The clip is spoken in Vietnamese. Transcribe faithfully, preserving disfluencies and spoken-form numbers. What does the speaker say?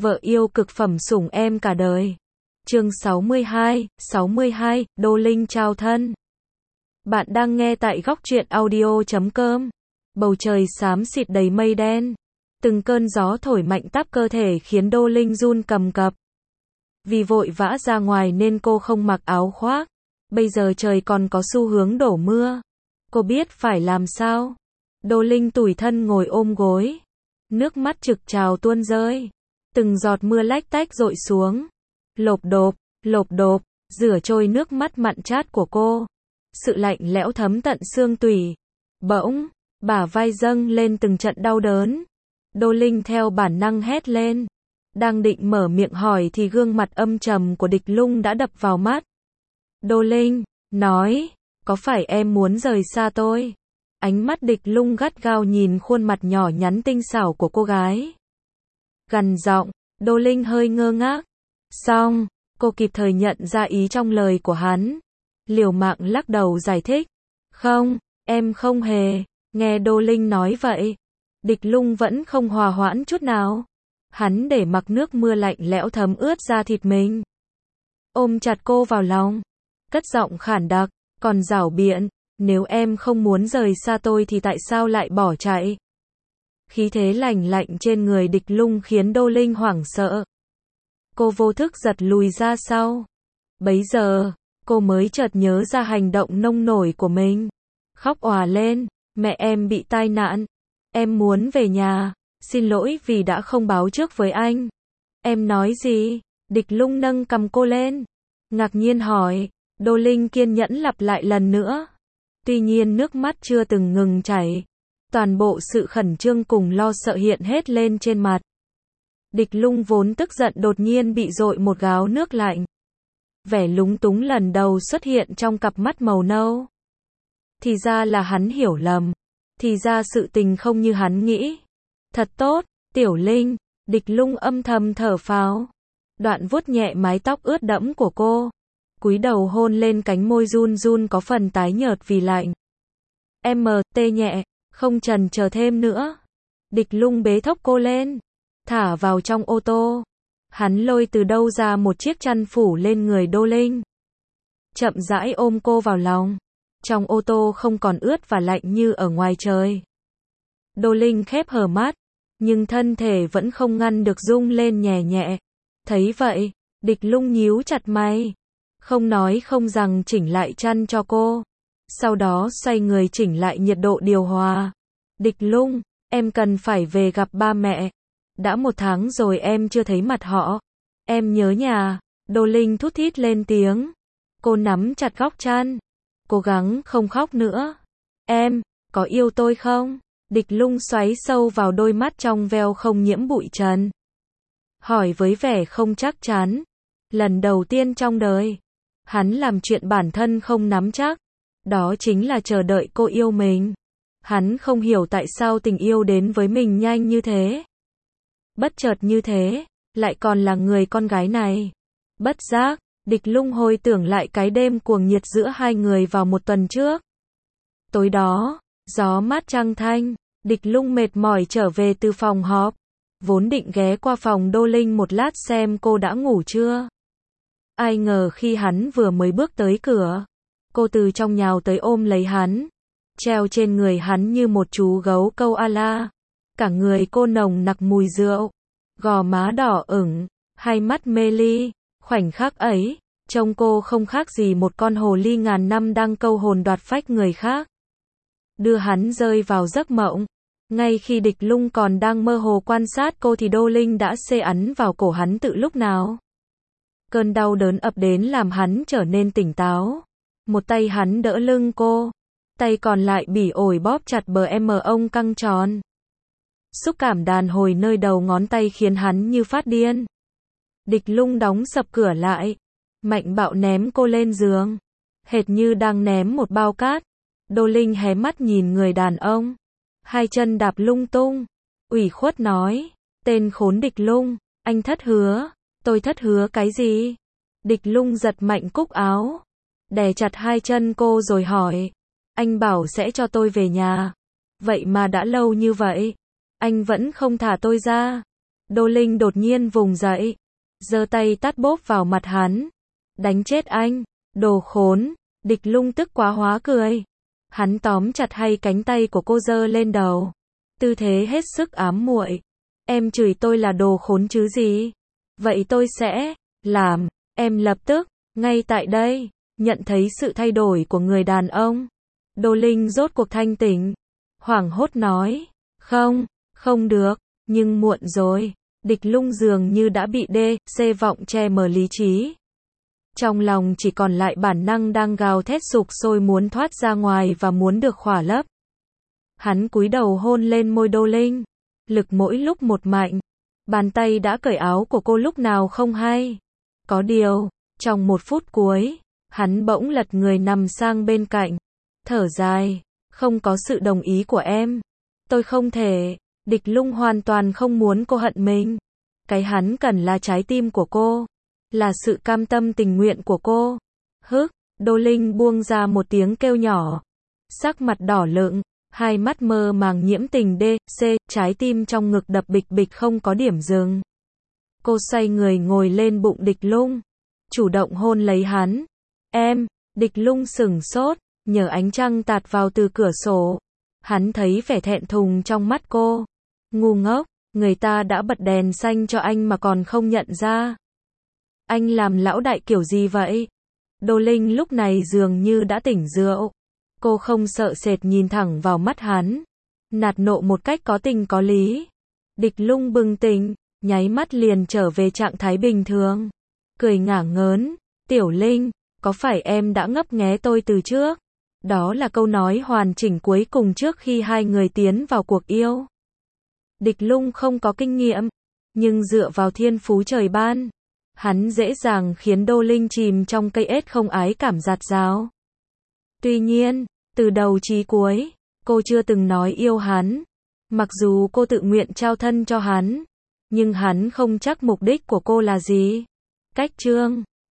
Vợ yêu cực phẩm sủng em cả đời. Chương sáu mươi hai, sáu mươi hai, Đô Linh chào thân. Bạn đang nghe tại góc truyện audio chấm com. Bầu trời xám xịt đầy mây đen. Từng cơn gió thổi mạnh táp cơ thể khiến Đô Linh run cầm cập. Vì vội vã ra ngoài nên cô không mặc áo khoác. Bây giờ trời còn có xu hướng đổ mưa. Cô biết phải làm sao. Đô Linh tủi thân ngồi ôm gối. Nước mắt trực trào tuôn rơi. Từng giọt mưa lách tách rội xuống. Lộp độp, lộp độp, rửa trôi nước mắt mặn chát của cô. Sự lạnh lẽo thấm tận xương tủy. Bỗng, bả vai dâng lên từng trận đau đớn. Đô Linh theo bản năng hét lên. Đang định mở miệng hỏi thì gương mặt âm trầm của Địch Lung đã đập vào mắt. Đô Linh, nói, có phải em muốn rời xa tôi? Ánh mắt Địch Lung gắt gao nhìn khuôn mặt nhỏ nhắn tinh xảo của cô gái. Gằn giọng, Đô Linh hơi ngơ ngác. Xong, cô kịp thời nhận ra ý trong lời của hắn. Liều mạng lắc đầu giải thích. Không, em không hề. Nghe Đô Linh nói vậy, Địch Lung vẫn không hòa hoãn chút nào. Hắn để mặc nước mưa lạnh lẽo thấm ướt da thịt mình. Ôm chặt cô vào lòng. Cất giọng khản đặc, còn giảo biện. Nếu em không muốn rời xa tôi thì tại sao lại bỏ chạy? Khí thế lạnh lạnh trên người Địch Lung khiến Đô Linh hoảng sợ. Cô vô thức giật lùi ra sau. Bấy giờ, cô mới chợt nhớ ra hành động nông nổi của mình. Khóc òa lên, mẹ em bị tai nạn. Em muốn về nhà, xin lỗi vì đã không báo trước với anh. Em nói gì? Địch Lung nâng cầm cô lên. Ngạc nhiên hỏi, Đô Linh kiên nhẫn lặp lại lần nữa. Tuy nhiên nước mắt chưa từng ngừng chảy. Toàn bộ sự khẩn trương cùng lo sợ hiện hết lên trên mặt. Địch Lung vốn tức giận đột nhiên bị dội một gáo nước lạnh. Vẻ lúng túng lần đầu xuất hiện trong cặp mắt màu nâu. Thì ra là hắn hiểu lầm. Thì ra sự tình không như hắn nghĩ. Thật tốt, Tiểu Linh. Địch Lung âm thầm thở phào. Đoạn vuốt nhẹ mái tóc ướt đẫm của cô. Cúi đầu hôn lên cánh môi run run có phần tái nhợt vì lạnh. Em tê nhẹ, không chần chờ thêm nữa. Địch Lung bế thốc cô lên, thả vào trong ô tô. Hắn lôi từ đâu ra một chiếc chăn phủ lên người Đô Linh. Chậm rãi ôm cô vào lòng. Trong ô tô không còn ướt và lạnh như ở ngoài trời. Đô Linh khép hờ mắt, nhưng thân thể vẫn không ngăn được rung lên nhẹ nhẹ. Thấy vậy, Địch Lung nhíu chặt mày. Không nói không rằng chỉnh lại chăn cho cô. Sau đó xoay người chỉnh lại nhiệt độ điều hòa. Địch Lung, em cần phải về gặp ba mẹ. Đã một tháng rồi em chưa thấy mặt họ. Em nhớ nhà. Đô Linh thút thít lên tiếng. Cô nắm chặt góc chăn. Cố gắng không khóc nữa. Em, có yêu tôi không? Địch Lung xoáy sâu vào đôi mắt trong veo không nhiễm bụi trần. Hỏi với vẻ không chắc chắn. Lần đầu tiên trong đời, hắn làm chuyện bản thân không nắm chắc. Đó chính là chờ đợi cô yêu mình. Hắn không hiểu tại sao tình yêu đến với mình nhanh như thế. Bất chợt như thế, lại còn là người con gái này. Bất giác, Địch Lung hồi tưởng lại cái đêm cuồng nhiệt giữa hai người vào một tuần trước. Tối đó, gió mát trăng thanh, Địch Lung mệt mỏi trở về từ phòng họp. Vốn định ghé qua phòng Đô Linh một lát xem cô đã ngủ chưa. Ai ngờ khi hắn vừa mới bước tới cửa, cô từ trong nhào tới ôm lấy hắn, treo trên người hắn như một chú gấu câu ala. Cả người cô nồng nặc mùi rượu, gò má đỏ ửng, hai mắt mê ly. Khoảnh khắc ấy, trông cô không khác gì một con hồ ly ngàn năm đang câu hồn đoạt phách người khác. Đưa hắn rơi vào giấc mộng. Ngay khi Địch Lung còn đang mơ hồ quan sát cô thì Đô Linh đã xê ấn vào cổ hắn từ lúc nào. Cơn đau đớn ập đến làm hắn trở nên tỉnh táo. Một tay hắn đỡ lưng cô, tay còn lại bỉ ổi bóp chặt bờ em ông căng tròn. Xúc cảm đàn hồi nơi đầu ngón tay khiến hắn như phát điên. Địch Lung đóng sập cửa lại, mạnh bạo ném cô lên giường, hệt như đang ném một bao cát. Đô Linh hé mắt nhìn người đàn ông, hai chân đạp lung tung, ủy khuất nói, tên khốn Địch Lung, anh thất hứa. Tôi thất hứa cái gì? Địch Lung giật mạnh cúc áo, đè chặt hai chân cô rồi hỏi, anh bảo sẽ cho tôi về nhà. Vậy mà đã lâu như vậy, anh vẫn không thả tôi ra. Đô Linh đột nhiên vùng dậy, giơ tay tát bốp vào mặt hắn. Đánh chết anh, đồ khốn. Địch Lung tức quá hóa cười. Hắn tóm chặt hai cánh tay của cô giơ lên đầu. Tư thế hết sức ám muội. Em chửi tôi là đồ khốn chứ gì? Vậy tôi sẽ làm. Em lập tức, ngay tại đây, nhận thấy sự thay đổi của người đàn ông. Đô Linh rốt cuộc thanh tỉnh. Hoảng hốt nói. Không, không được, nhưng muộn rồi. Địch Lung dường như đã bị đê, xê vọng che mờ lý trí. Trong lòng chỉ còn lại bản năng đang gào thét sục sôi muốn thoát ra ngoài và muốn được khỏa lấp. Hắn cúi đầu hôn lên môi Đô Linh. Lực mỗi lúc một mạnh. Bàn tay đã cởi áo của cô lúc nào không hay. Có điều, trong một phút cuối, hắn bỗng lật người nằm sang bên cạnh. Thở dài. Không có sự đồng ý của em. Tôi không thể. Địch Lung hoàn toàn không muốn cô hận mình. Cái hắn cần là trái tim của cô. Là sự cam tâm tình nguyện của cô. Hức, Đô Linh buông ra một tiếng kêu nhỏ. Sắc mặt đỏ lựng, hai mắt mơ màng nhiễm tình đê, xê, trái tim trong ngực đập bịch bịch không có điểm dừng. Cô xoay người ngồi lên bụng Địch Lung, chủ động hôn lấy hắn. Em, Địch Lung sửng sốt, nhờ ánh trăng tạt vào từ cửa sổ. Hắn thấy vẻ thẹn thùng trong mắt cô. Ngu ngốc, người ta đã bật đèn xanh cho anh mà còn không nhận ra. Anh làm lão đại kiểu gì vậy? Đô Linh lúc này dường như đã tỉnh rượu. Cô không sợ sệt nhìn thẳng vào mắt hắn. Nạt nộ một cách có tình có lý. Địch Lung bừng tỉnh, nháy mắt liền trở về trạng thái bình thường. Cười ngả ngớn. Tiểu Linh, có phải em đã ngấp nghé tôi từ trước? Đó là câu nói hoàn chỉnh cuối cùng trước khi hai người tiến vào cuộc yêu. Địch Lung không có kinh nghiệm, nhưng dựa vào thiên phú trời ban, hắn dễ dàng khiến Đô Linh chìm trong cây ếch không ái cảm giạt rào. Tuy nhiên, từ đầu chí cuối, cô chưa từng nói yêu hắn. Mặc dù cô tự nguyện trao thân cho hắn, nhưng hắn không chắc mục đích của cô là gì. Cách chương